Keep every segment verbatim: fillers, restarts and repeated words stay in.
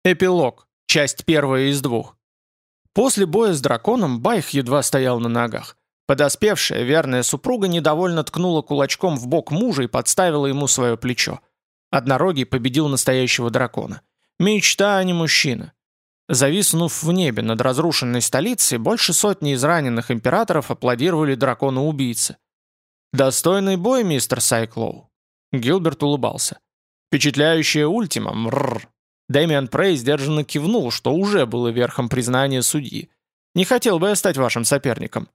Эпилог. Часть первая из двух. После боя с драконом Байх едва стоял на ногах. Подоспевшая верная супруга недовольно ткнула кулачком в бок мужа и подставила ему свое плечо. Однорогий победил настоящего дракона. Мечта, а не мужчина. Зависнув в небе над разрушенной столицей, больше сотни израненных императоров аплодировали дракону-убийце. «Достойный бой, мистер Сайклоу». Гилберт улыбался. «Впечатляющая ультима, мрррр». Дэмиан Прей сдержанно кивнул, что уже было верхом признания судьи. «Не хотел бы я стать вашим соперником».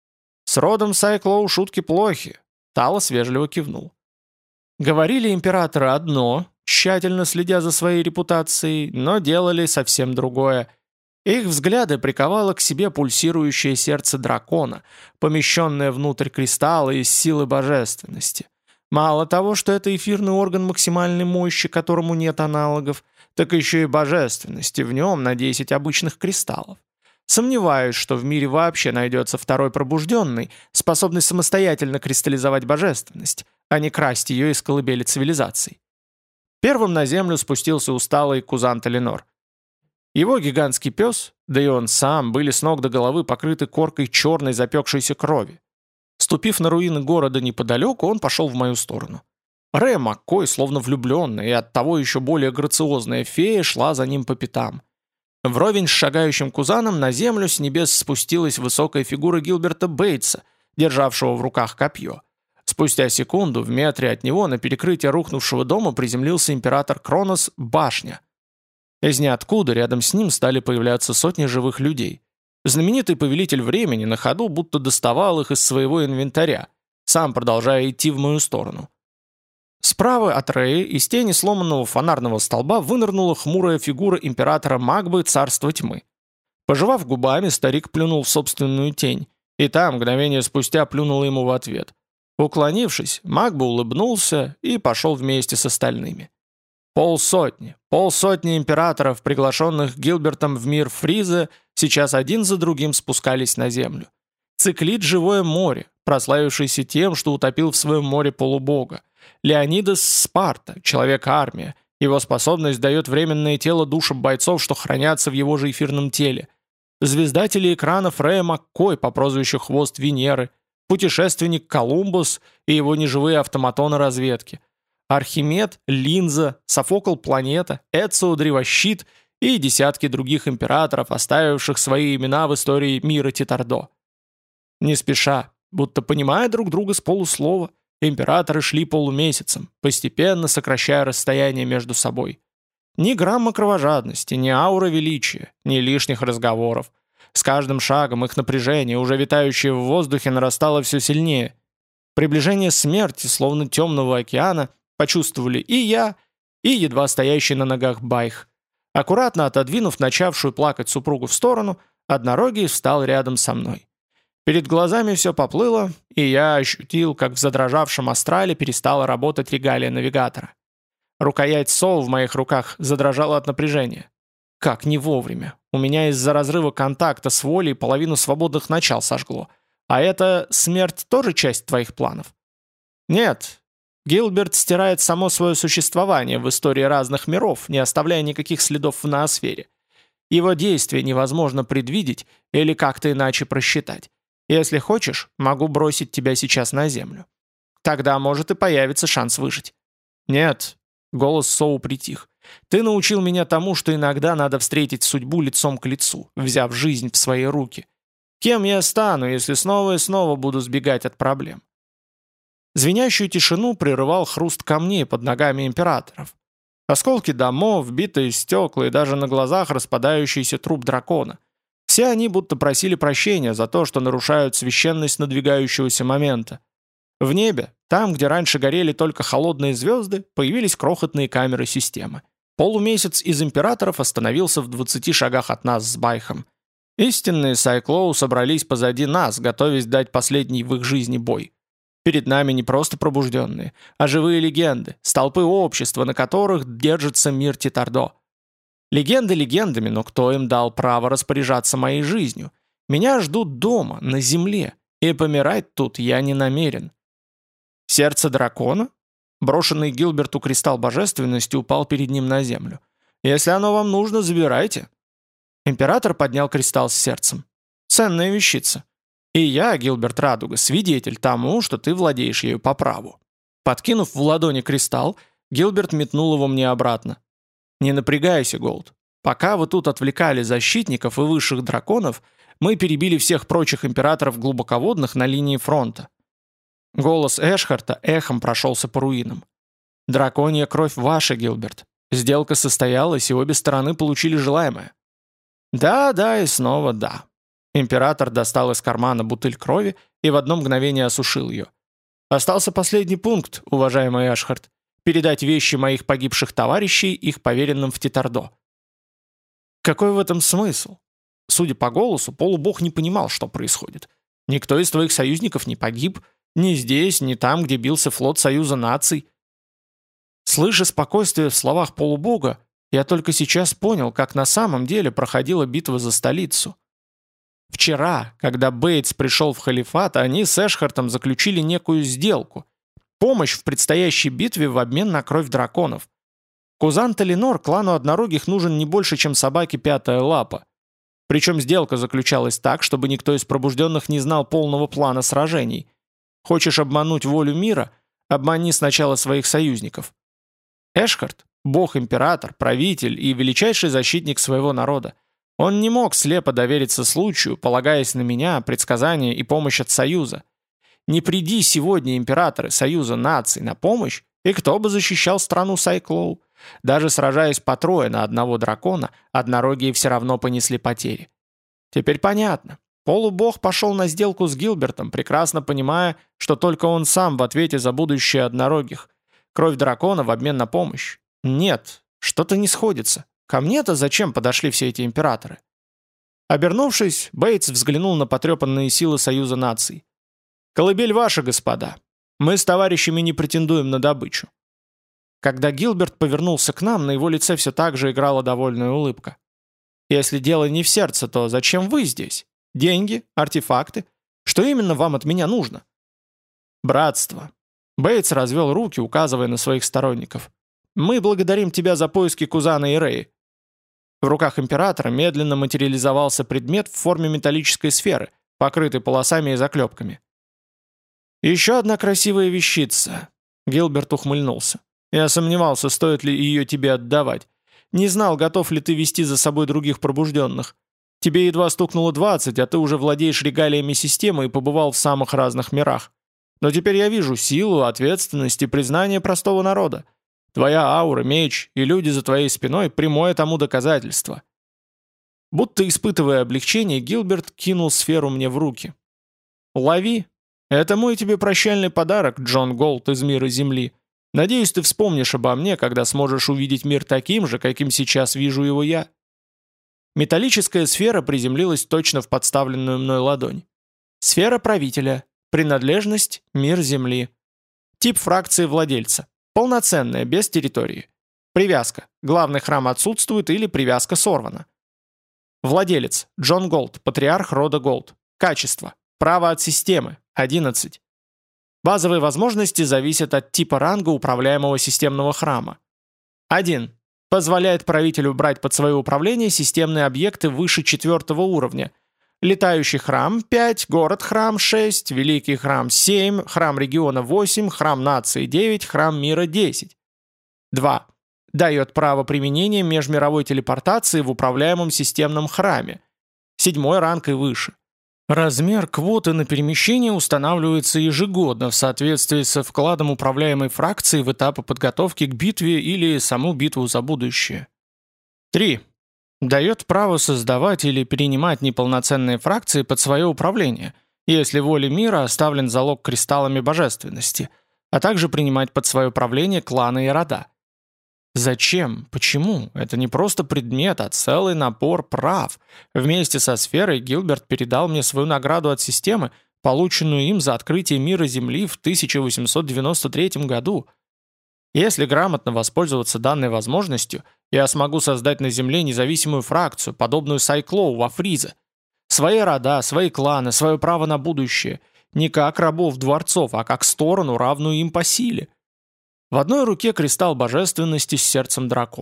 «С родом Сайклоу шутки плохи», — Талос вежливо кивнул. Говорили императоры одно, тщательно следя за своей репутацией, но делали совсем другое. Их взгляды приковало к себе пульсирующее сердце дракона, помещенное внутрь кристалла из силы божественности. Мало того, что это эфирный орган максимальной мощи, которому нет аналогов, так еще и божественности в нем на десять обычных кристаллов. Сомневаюсь, что в мире вообще найдется второй пробужденный, способный самостоятельно кристаллизовать божественность, а не красть ее из колыбели цивилизаций. Первым на землю спустился усталый Кузант Эленор. Его гигантский пес, да и он сам, были с ног до головы покрыты коркой черной запекшейся крови. Ступив на руины города неподалеку, он пошел в мою сторону. Рэя Маккой, словно влюбленная и оттого еще более грациозная фея, шла за ним по пятам. Вровень с шагающим кузаном на землю с небес спустилась высокая фигура Гилберта Бейтса, державшего в руках копье. Спустя секунду в метре от него на перекрытие рухнувшего дома приземлился император Кронос Башня. Из ниоткуда рядом с ним стали появляться сотни живых людей. Знаменитый повелитель времени на ходу будто доставал их из своего инвентаря, сам продолжая идти в мою сторону. Справа от Рэи из тени сломанного фонарного столба вынырнула хмурая фигура императора Магбы Царства Тьмы. Пожевав губами, старик плюнул в собственную тень, и та мгновение спустя плюнула ему в ответ. Уклонившись, Магба улыбнулся и пошел вместе с остальными. Полсотни, полсотни императоров, приглашенных Гилбертом в мир Фриза, сейчас один за другим спускались на землю. Циклид «Живое море», прославившийся тем, что утопил в своем море полубога. Леонидас Спарта, человек-армия. Его способность дает временное тело душам бойцов, что хранятся в его же эфирном теле. Звезда телеэкранов Рэя Маккой по прозвищу «Хвост Венеры», путешественник Колумбус и его неживые автоматоны разведки. Архимед, Линза, Софокл Планета, Эцио Древощит и десятки других императоров, оставивших свои имена в истории мира Титардо. Не спеша, будто понимая друг друга с полуслова, императоры шли полумесяцем, постепенно сокращая расстояние между собой. Ни грамма кровожадности, ни аура величия, ни лишних разговоров. С каждым шагом их напряжение, уже витающее в воздухе, нарастало все сильнее. Приближение смерти, словно темного океана, почувствовали и я, и едва стоящий на ногах Байх. Аккуратно отодвинув начавшую плакать супругу в сторону, однорогий встал рядом со мной. Перед глазами все поплыло, и я ощутил, как в задрожавшем астрале перестала работать регалия навигатора. Рукоять СОУ в моих руках задрожала от напряжения. Как не вовремя. У меня из-за разрыва контакта с волей половину свободных начал сожгло. А это смерть тоже часть твоих планов? Нет. Гилберт стирает само свое существование в истории разных миров, не оставляя никаких следов в ноосфере. Его действия невозможно предвидеть или как-то иначе просчитать. Если хочешь, могу бросить тебя сейчас на землю. Тогда может и появится шанс выжить. Нет, голос Соу притих. Ты научил меня тому, что иногда надо встретить судьбу лицом к лицу, взяв жизнь в свои руки. Кем я стану, если снова и снова буду сбегать от проблем? Звенящую тишину прерывал хруст камней под ногами императоров. Осколки домов, битые стекла и даже на глазах распадающийся труп дракона. Все они будто просили прощения за то, что нарушают священность надвигающегося момента. В небе, там, где раньше горели только холодные звезды, появились крохотные камеры системы. Полумесяц из императоров остановился в двадцати шагах от нас с Байхом. Истинные Сайклоу собрались позади нас, готовясь дать последний в их жизни бой. Перед нами не просто пробужденные, а живые легенды, столпы общества, на которых держится мир Титардо. Легенды легендами, но кто им дал право распоряжаться моей жизнью? Меня ждут дома, на земле, и помирать тут я не намерен. Сердце дракона? Брошенный Гилберту кристалл божественности упал перед ним на землю. Если оно вам нужно, забирайте». Император поднял кристалл с сердцем. «Ценная вещица. И я, Гилберт Радуга, свидетель тому, что ты владеешь ею по праву». Подкинув в ладони кристалл, Гилберт метнул его мне обратно. «Не напрягайся, Голд. Пока вы тут отвлекали защитников и высших драконов, мы перебили всех прочих императоров глубоководных на линии фронта». Голос Эшхарта эхом прошелся по руинам. «Драконья кровь ваша, Гилберт. Сделка состоялась, и обе стороны получили желаемое». «Да, да и снова да». Император достал из кармана бутыль крови и в одно мгновение осушил ее. «Остался последний пункт, уважаемый Эшхарт. Передать вещи моих погибших товарищей их поверенным в Титардо». Какой в этом смысл? Судя по голосу, полубог не понимал, что происходит. Никто из твоих союзников не погиб, ни здесь, ни там, где бился флот Союза наций. Слыша спокойствие в словах полубога, я только сейчас понял, как на самом деле проходила битва за столицу. Вчера, когда Бейтс пришел в халифат, они с Эшхартом заключили некую сделку. Помощь в предстоящей битве в обмен на кровь драконов. Кузан Талинор клану однорогих нужен не больше, чем собаке пятая лапа. Причем сделка заключалась так, чтобы никто из пробужденных не знал полного плана сражений. Хочешь обмануть волю мира? Обмани сначала своих союзников. Эшхарт – бог-император, правитель и величайший защитник своего народа. Он не мог слепо довериться случаю, полагаясь на меня, предсказания и помощь от Союза. Не приди сегодня императоры Союза наций на помощь, и кто бы защищал страну Сайклоу? Даже сражаясь по трое на одного дракона, однорогие все равно понесли потери. Теперь понятно. Полубог пошел на сделку с Гилбертом, прекрасно понимая, что только он сам в ответе за будущее однорогих. Кровь дракона в обмен на помощь. Нет, что-то не сходится. Ко мне-то зачем подошли все эти императоры? Обернувшись, Бейтс взглянул на потрепанные силы Союза наций. «Колыбель ваша, господа. Мы с товарищами не претендуем на добычу». Когда Гилберт повернулся к нам, на его лице все так же играла довольная улыбка. «Если дело не в сердце, то зачем вы здесь? Деньги? Артефакты? Что именно вам от меня нужно?» «Братство». Бейтс развел руки, указывая на своих сторонников. «Мы благодарим тебя за поиски Кузана и Реи». В руках императора медленно материализовался предмет в форме металлической сферы, покрытой полосами и заклепками. «Еще одна красивая вещица», — Гилберт ухмыльнулся. «Я сомневался, стоит ли ее тебе отдавать. Не знал, готов ли ты вести за собой других пробужденных. Тебе едва стукнуло двадцать, а ты уже владеешь регалиями системы и побывал в самых разных мирах. Но теперь я вижу силу, ответственность и признание простого народа. Твоя аура, меч и люди за твоей спиной — прямое тому доказательство». Будто испытывая облегчение, Гилберт кинул сферу мне в руки. «Лови. Это мой тебе прощальный подарок, Джон Голд из мира Земли. Надеюсь, ты вспомнишь обо мне, когда сможешь увидеть мир таким же, каким сейчас вижу его я». Металлическая сфера приземлилась точно в подставленную мной ладонь. Сфера правителя. Принадлежность – мир Земли. Тип фракции владельца. Полноценная, без территории. Привязка. Главный храм отсутствует или привязка сорвана. Владелец. Джон Голд, патриарх рода Голд. Качество. Право от системы. одиннадцать. Базовые возможности зависят от типа ранга управляемого системного храма. один. Позволяет правителю брать под свое управление системные объекты выше четвертого уровня. Летающий храм пять, город-храм шесть, великий храм семь, храм региона восемь, храм нации девять, храм мира десять. два. Дает право применения межмировой телепортации в управляемом системном храме. Седьмой ранг и выше. Размер квоты на перемещение устанавливается ежегодно в соответствии со вкладом управляемой фракции в этапы подготовки к битве или саму битву за будущее. три. Дает право создавать или перенимать неполноценные фракции под свое управление, если воле мира оставлен залог кристаллами божественности, а также принимать под свое управление кланы и рода. Зачем? Почему? Это не просто предмет, а целый набор прав. Вместе со сферой Гилберт передал мне свою награду от системы, полученную им за открытие мира Земли в тысяча восемьсот девяносто третьем году. Если грамотно воспользоваться данной возможностью, я смогу создать на Земле независимую фракцию, подобную Сайклоу во Фризе. Свои рода, свои кланы, свое право на будущее. Не как рабов дворцов, а как сторону, равную им по силе. В одной руке кристалл божественности с сердцем дракона,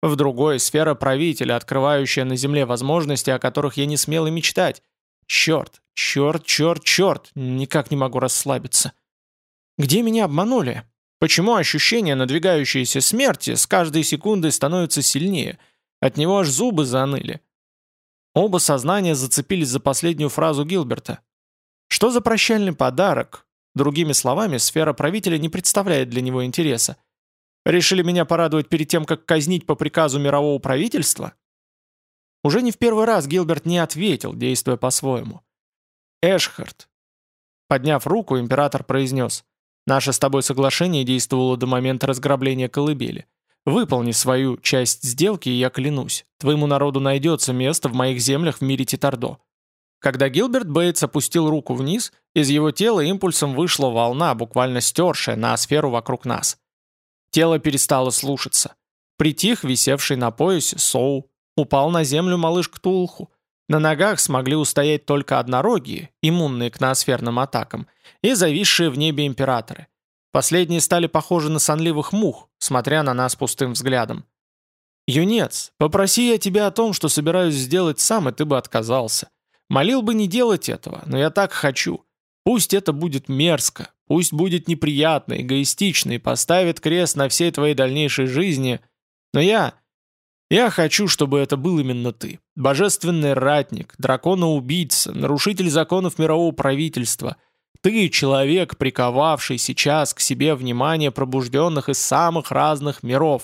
В другой — сфера правителя, открывающая на Земле возможности, о которых я не смел и мечтать. Черт, черт, черт, черт, никак не могу расслабиться. Где меня обманули? Почему ощущение надвигающейся смерти с каждой секундой становится сильнее? От него аж зубы заныли. Оба сознания зацепились за последнюю фразу Гилберта. Что за прощальный подарок? Другими словами, сфера правителя не представляет для него интереса. Решили меня порадовать перед тем, как казнить по приказу мирового правительства? Уже не в первый раз Гилберт не ответил, действуя по-своему. «Эшхард». Подняв руку, император произнес: «Наше с тобой соглашение действовало до момента разграбления колыбели. Выполни свою часть сделки, и я клянусь, твоему народу найдется место в моих землях в мире Титардо». Когда Гилберт Бейтс опустил руку вниз, из его тела импульсом вышла волна, буквально стершая ноосферу вокруг нас. Тело перестало слушаться. Притих висевший на поясе Соу. Упал на землю малыш Ктулху. На ногах смогли устоять только однорогие, иммунные к ноосферным атакам, и зависшие в небе императоры. Последние стали похожи на сонливых мух, смотря на нас пустым взглядом. «Юнец, попроси я тебя о том, что собираюсь сделать сам, и ты бы отказался. Молил бы не делать этого, но я так хочу. Пусть это будет мерзко, пусть будет неприятно, эгоистично и поставит крест на всей твоей дальнейшей жизни, но я... Я хочу, чтобы это был именно ты. Божественный ратник, дракона-убийца, нарушитель законов мирового правительства. Ты — человек, приковавший сейчас к себе внимание пробужденных из самых разных миров».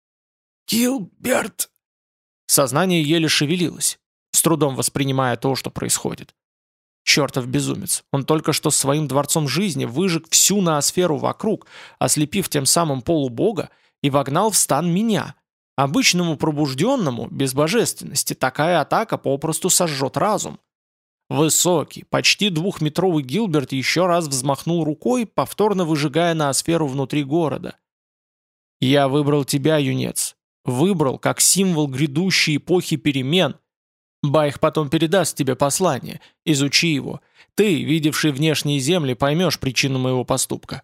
«Гилберт!» Сознание еле шевелилось, с трудом воспринимая то, что происходит. Чертов безумец. Он только что своим дворцом жизни выжег всю ноосферу вокруг, ослепив тем самым полубога, и вогнал в стан меня. Обычному пробужденному, без божественности, такая атака попросту сожжет разум. Высокий, почти двухметровый Гилберт еще раз взмахнул рукой, повторно выжигая ноосферу внутри города. «Я выбрал тебя, юнец. Выбрал как символ грядущей эпохи перемен. Байх потом передаст тебе послание. Изучи его. Ты, видевший внешние земли, поймешь причину моего поступка».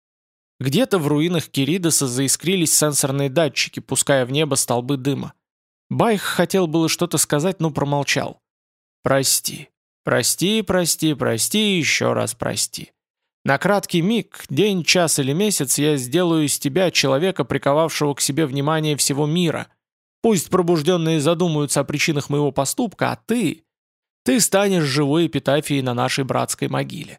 Где-то в руинах Киридоса заискрились сенсорные датчики, пуская в небо столбы дыма. Байх хотел было что-то сказать, но промолчал. «Прости. Прости, прости, прости, еще раз прости. На краткий миг, день, час или месяц я сделаю из тебя человека, приковавшего к себе внимание всего мира. Пусть пробужденные задумаются о причинах моего поступка, а ты... Ты станешь живой эпитафией на нашей братской могиле».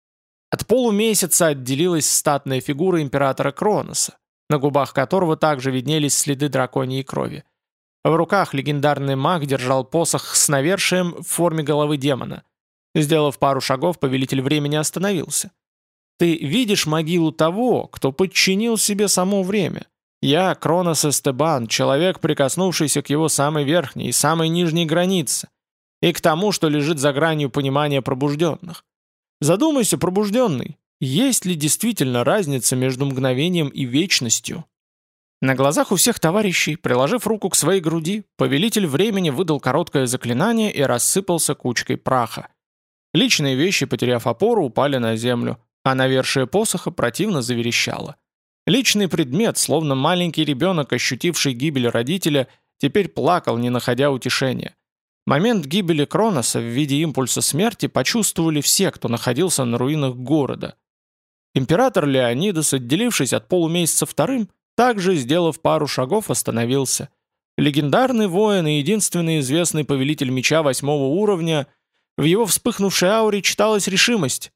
От полумесяца отделилась статная фигура императора Кроноса, на губах которого также виднелись следы драконьей крови. В руках легендарный маг держал посох с навершием в форме головы демона. Сделав пару шагов, повелитель времени остановился. «Ты видишь могилу того, кто подчинил себе само время. Я, Кронос Эстебан, человек, прикоснувшийся к его самой верхней и самой нижней границе, и к тому, что лежит за гранью понимания пробужденных. Задумайся, пробужденный, есть ли действительно разница между мгновением и вечностью?» На глазах у всех товарищей, приложив руку к своей груди, повелитель времени выдал короткое заклинание и рассыпался кучкой праха. Личные вещи, потеряв опору, упали на землю, а навершие посоха противно заверещало. Личный предмет, словно маленький ребенок, ощутивший гибель родителя, теперь плакал, не находя утешения. Момент гибели Кроноса в виде импульса смерти почувствовали все, кто находился на руинах города. Император Леонидас, отделившись от полумесяца вторым, также, сделав пару шагов, остановился. Легендарный воин и единственный известный повелитель меча восьмого уровня, в его вспыхнувшей ауре читалась решимость.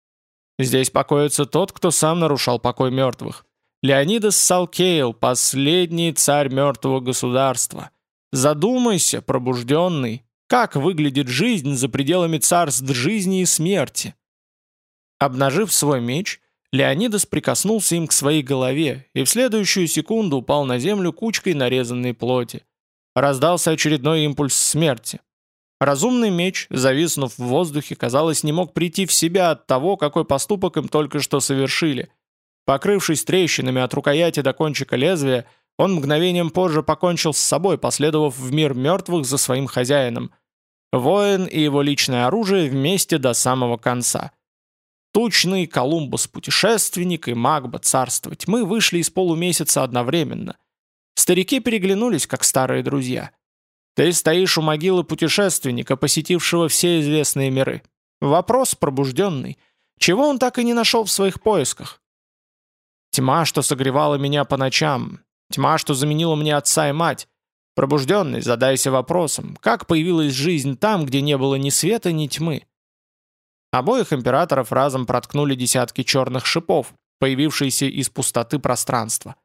Здесь покоится тот, кто сам нарушал покой мертвых. Леонидас Салкейл, последний царь мертвого государства. Задумайся, пробужденный, как выглядит жизнь за пределами царств жизни и смерти. Обнажив свой меч, Леонидас прикоснулся им к своей голове и в следующую секунду упал на землю кучкой нарезанной плоти. Раздался очередной импульс смерти. Разумный меч, зависнув в воздухе, казалось, не мог прийти в себя от того, какой поступок им только что совершили. Покрывшись трещинами от рукояти до кончика лезвия, он мгновением позже покончил с собой, последовав в мир мертвых за своим хозяином. Воин и его личное оружие вместе до самого конца. Тучный Колумбус-путешественник и Магба царства тьмы вышли из полумесяца одновременно. Старики переглянулись, как старые друзья. Ты стоишь у могилы путешественника, посетившего все известные миры. Вопрос пробужденный. Чего он так и не нашел в своих поисках? Тьма, что согревала меня по ночам. Тьма, что заменила мне отца и мать. Пробужденный, задайся вопросом, как появилась жизнь там, где не было ни света, ни тьмы? Обоих императоров разом проткнули десятки черных шипов, появившиеся из пустоты пространства.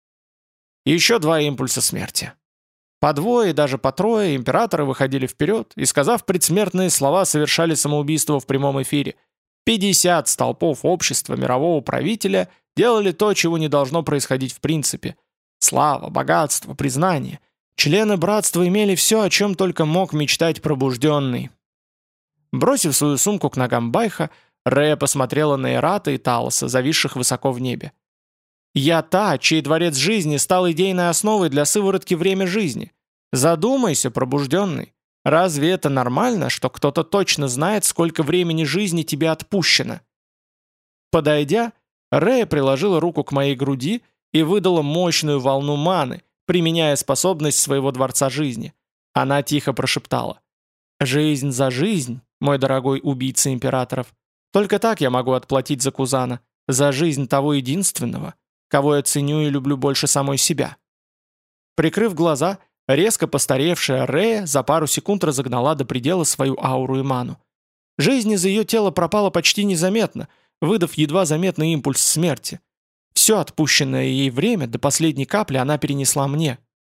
Еще два импульса смерти. По двое и даже по трое императоры выходили вперед и, сказав предсмертные слова, совершали самоубийство в прямом эфире. пятьдесят столпов общества мирового правителя делали то, чего не должно происходить в принципе. Слава, богатство, признание. Члены братства имели все, о чем только мог мечтать пробужденный. Бросив свою сумку к ногам Байха, Рея посмотрела на Эрата и Талоса, зависших высоко в небе. «Я та, чей дворец жизни стал идейной основой для сыворотки время жизни. Задумайся, пробужденный. Разве это нормально, что кто-то точно знает, сколько времени жизни тебе отпущено?» Подойдя, Рея приложила руку к моей груди и выдала мощную волну маны, применяя способность своего дворца жизни. Она тихо прошептала: «Жизнь за жизнь, мой дорогой убийца императоров. Только так я могу отплатить за Кузана, за жизнь того единственного, кого я ценю и люблю больше самой себя». Прикрыв глаза, резко постаревшая Рея за пару секунд разогнала до предела свою ауру и ману. Жизнь из ее тела пропала почти незаметно, выдав едва заметный импульс смерти. Все отпущенное ей время до последней капли она перенесла мне.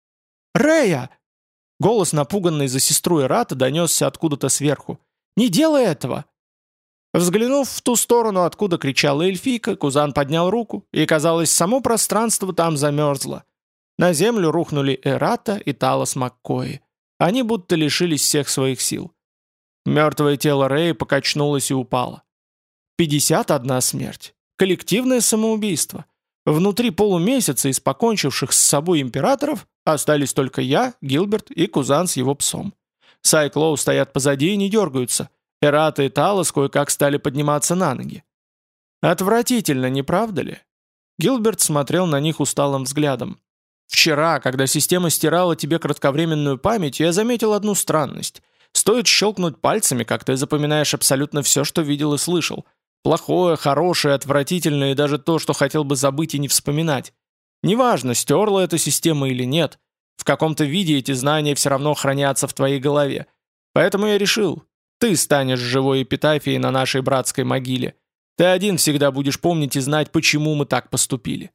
«Рея!» Голос, напуганный за сестру Эрата, донесся откуда-то сверху. «Не делай этого!» Взглянув в ту сторону, откуда кричала эльфийка, Кузан поднял руку, и, казалось, само пространство там замерзло. На землю рухнули Эрата и Талос Маккои. Они будто лишились всех своих сил. Мертвое тело Реи покачнулось и упало. пятьдесят одна смерть. Коллективное самоубийство. Внутри полумесяца из покончивших с собой императоров остались только я, Гилберт и Кузан с его псом. Сай и Клоу стоят позади и не дергаются. Эрата и Талос кое-как стали подниматься на ноги. Отвратительно, не правда ли? Гилберт смотрел на них усталым взглядом. Вчера, когда система стирала тебе кратковременную память, я заметил одну странность. Стоит щелкнуть пальцами, как ты запоминаешь абсолютно все, что видел и слышал. Плохое, хорошее, отвратительное и даже то, что хотел бы забыть и не вспоминать. Неважно, стерла эта система или нет, в каком-то виде эти знания все равно хранятся в твоей голове. Поэтому я решил, ты станешь живой эпитафией на нашей братской могиле. Ты один всегда будешь помнить и знать, почему мы так поступили.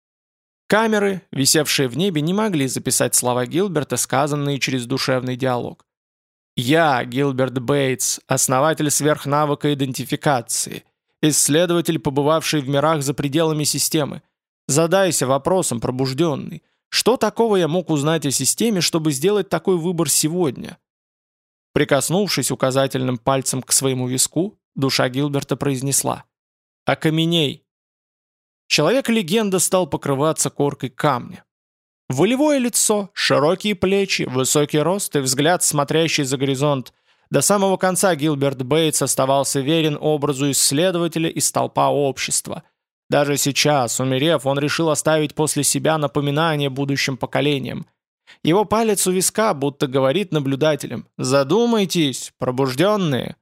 Камеры, висевшие в небе, не могли записать слова Гилберта, сказанные через душевный диалог. «Я, Гилберт Бейтс, основатель сверхнавыка идентификации, исследователь, побывавший в мирах за пределами системы. Задайся вопросом, пробужденный, что такого я мог узнать о системе, чтобы сделать такой выбор сегодня?» Прикоснувшись указательным пальцем к своему виску, душа Гилберта произнесла: «Окаменей!» Человек-легенда стал покрываться коркой камня. Волевое лицо, широкие плечи, высокий рост и взгляд, смотрящий за горизонт. До самого конца Гилберт Бейтс оставался верен образу исследователя из столпа общества. Даже сейчас, умерев, он решил оставить после себя напоминание будущим поколениям. Его палец у виска будто говорит наблюдателям: «Задумайтесь, пробужденные!»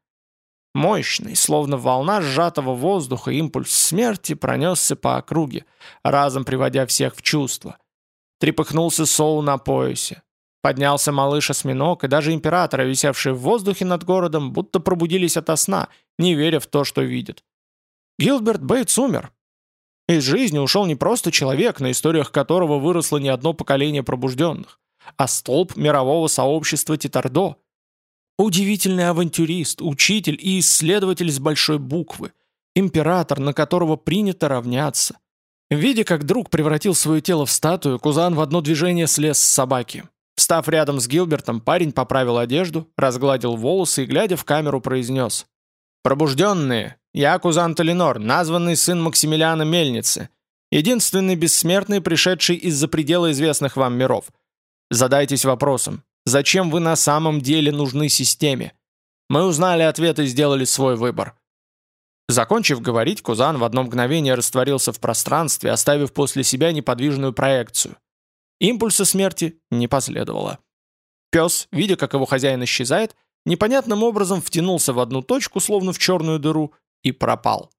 Мощный, словно волна сжатого воздуха, импульс смерти пронесся по округе, разом приводя всех в чувство. Трепыхнулся Соу на поясе. Поднялся малыш-осьминог, и даже императоры, висевшие в воздухе над городом, будто пробудились ото сна, не веря в то, что видят. Гилберт Бейтс умер. Из жизни ушел не просто человек, на историях которого выросло не одно поколение пробужденных, а столб мирового сообщества Титардо. Удивительный авантюрист, учитель и исследователь с большой буквы, император, на которого принято равняться. Видя, как друг превратил свое тело в статую, Кузан в одно движение слез с собаки. Встав рядом с Гилбертом, парень поправил одежду, разгладил волосы и, глядя в камеру, произнес: «Пробужденные, я Кузан Толинор, названный сын Максимилиана Мельницы, единственный бессмертный, пришедший из-за предела известных вам миров. Задайтесь вопросом, зачем вы на самом деле нужны системе? Мы узнали ответ и сделали свой выбор». Закончив говорить, Кузан в одно мгновение растворился в пространстве, оставив после себя неподвижную проекцию. Импульса смерти не последовало. Пес, видя, как его хозяин исчезает, непонятным образом втянулся в одну точку, словно в черную дыру, и пропал.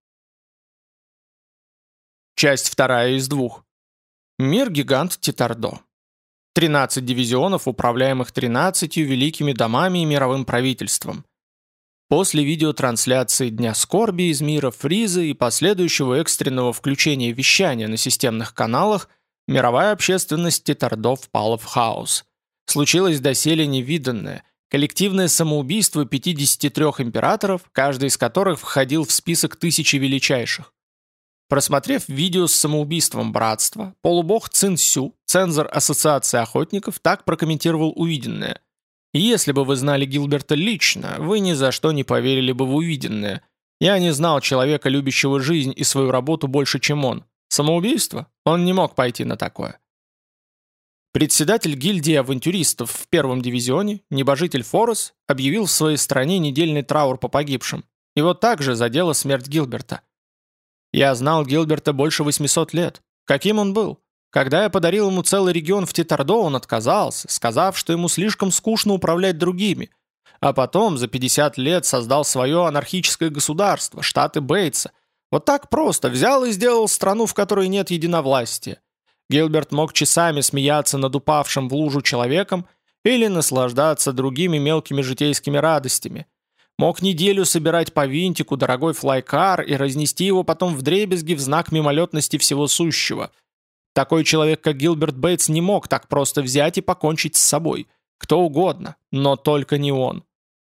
Часть вторая из двух. Мир-гигант Титардо. тринадцать дивизионов, управляемых тринадцатью великими домами и мировым правительством. После видеотрансляции Дня скорби из мира Фриза и последующего экстренного включения вещания на системных каналах, мировая общественность Титардо впала в хаос. Случилось доселе невиданное – коллективное самоубийство пятидесяти трёх императоров, каждый из которых входил в список тысячи величайших. Просмотрев видео с самоубийством братства, полубог Цин Сю, цензор Ассоциации охотников, так прокомментировал увиденное. «Если бы вы знали Гилберта лично, вы ни за что не поверили бы в увиденное. Я не знал человека, любящего жизнь и свою работу больше, чем он. Самоубийство? Он не мог пойти на такое». Председатель гильдии авантюристов в первом дивизионе, небожитель Форрес, объявил в своей стране недельный траур по погибшим. Его также задела смерть Гилберта. «Я знал Гилберта больше восьмисот лет. Каким он был? Когда я подарил ему целый регион в Титардо, он отказался, сказав, что ему слишком скучно управлять другими. А потом за пятьдесят лет создал свое анархическое государство, штаты Бейтса. Вот так просто взял и сделал страну, в которой нет единовластия. Гилберт мог часами смеяться над упавшим в лужу человеком или наслаждаться другими мелкими житейскими радостями. Мог неделю собирать по винтику дорогой флайкар и разнести его потом вдребезги в знак мимолетности всего сущего. Такой человек, как Гилберт Бейтс, не мог так просто взять и покончить с собой. Кто угодно, но только не он.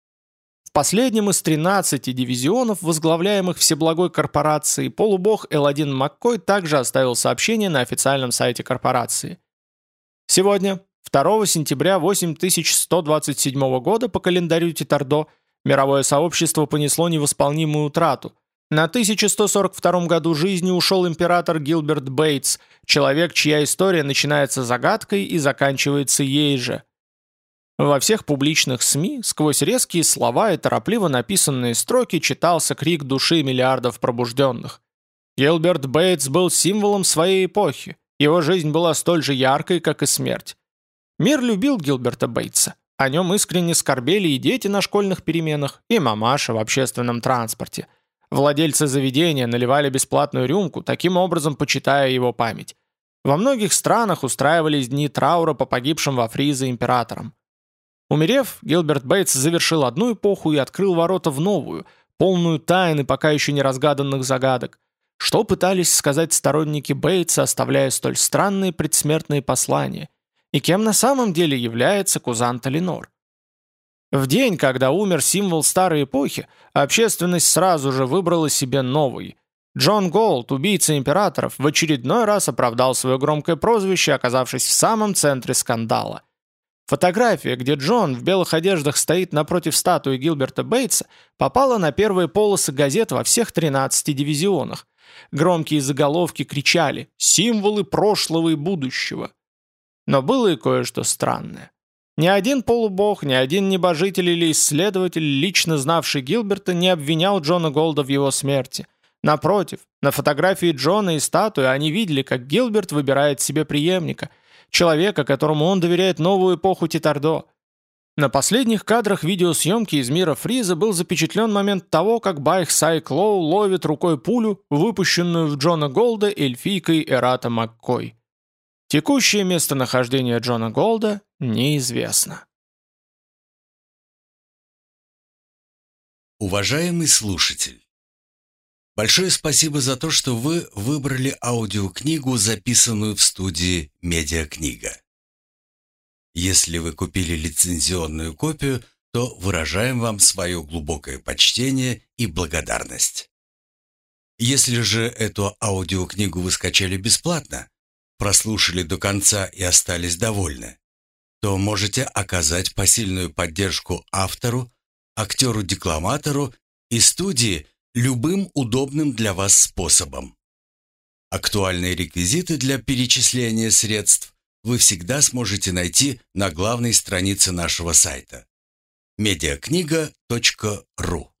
В последнем из тринадцати дивизионов, возглавляемых Всеблагой корпорацией, полубог Эл один Маккой также оставил сообщение на официальном сайте корпорации. Сегодня, второго сентября восемь тысяч сто двадцать седьмого года по календарю Титардо, мировое сообщество понесло невосполнимую утрату. На тысяча сто сорок втором году жизни ушел император Гилберт Бейтс, человек, чья история начинается загадкой и заканчивается ей же. Во всех публичных СМИ сквозь резкие слова и торопливо написанные строки читался крик души миллиардов пробужденных. Гилберт Бейтс был символом своей эпохи, его жизнь была столь же яркой, как и смерть. Мир любил Гилберта Бейтса, о нем искренне скорбели и дети на школьных переменах, и мамаша в общественном транспорте. Владельцы заведения наливали бесплатную рюмку, таким образом почитая его память. Во многих странах устраивались дни траура по погибшим во Фризе императорам. Умерев, Гилберт Бейтс завершил одну эпоху и открыл ворота в новую, полную тайн и пока еще не разгаданных загадок. Что пытались сказать сторонники Бейтса, оставляя столь странные предсмертные послания? И кем на самом деле является кузан Толинор? В день, когда умер символ старой эпохи, общественность сразу же выбрала себе новый. Джон Голд, убийца императоров, в очередной раз оправдал свое громкое прозвище, оказавшись в самом центре скандала. Фотография, где Джон в белых одеждах стоит напротив статуи Гилберта Бейтса, попала на первые полосы газет во всех тринадцати дивизионах. Громкие заголовки кричали «Символы прошлого и будущего». Но было и кое-что странное. Ни один полубог, ни один небожитель или исследователь, лично знавший Гилберта, не обвинял Джона Голда в его смерти. Напротив, на фотографии Джона и статуи они видели, как Гилберт выбирает себе преемника, человека, которому он доверяет новую эпоху Титардо. На последних кадрах видеосъемки из мира Фриза был запечатлен момент того, как Байх Сай Клоу ловит рукой пулю, выпущенную в Джона Голда эльфийкой Эрата Маккой. Текущее местонахождение Джона Голда неизвестно. Уважаемый слушатель, большое спасибо за то, что вы выбрали аудиокнигу, записанную в студии «Медиакнига». Если вы купили лицензионную копию, то выражаем вам свое глубокое почтение и благодарность. Если же эту аудиокнигу вы скачали бесплатно, прослушали до конца и остались довольны, то можете оказать посильную поддержку автору, актеру-декламатору и студии любым удобным для вас способом. Актуальные реквизиты для перечисления средств вы всегда сможете найти на главной странице нашего сайта медиакнига точка ру.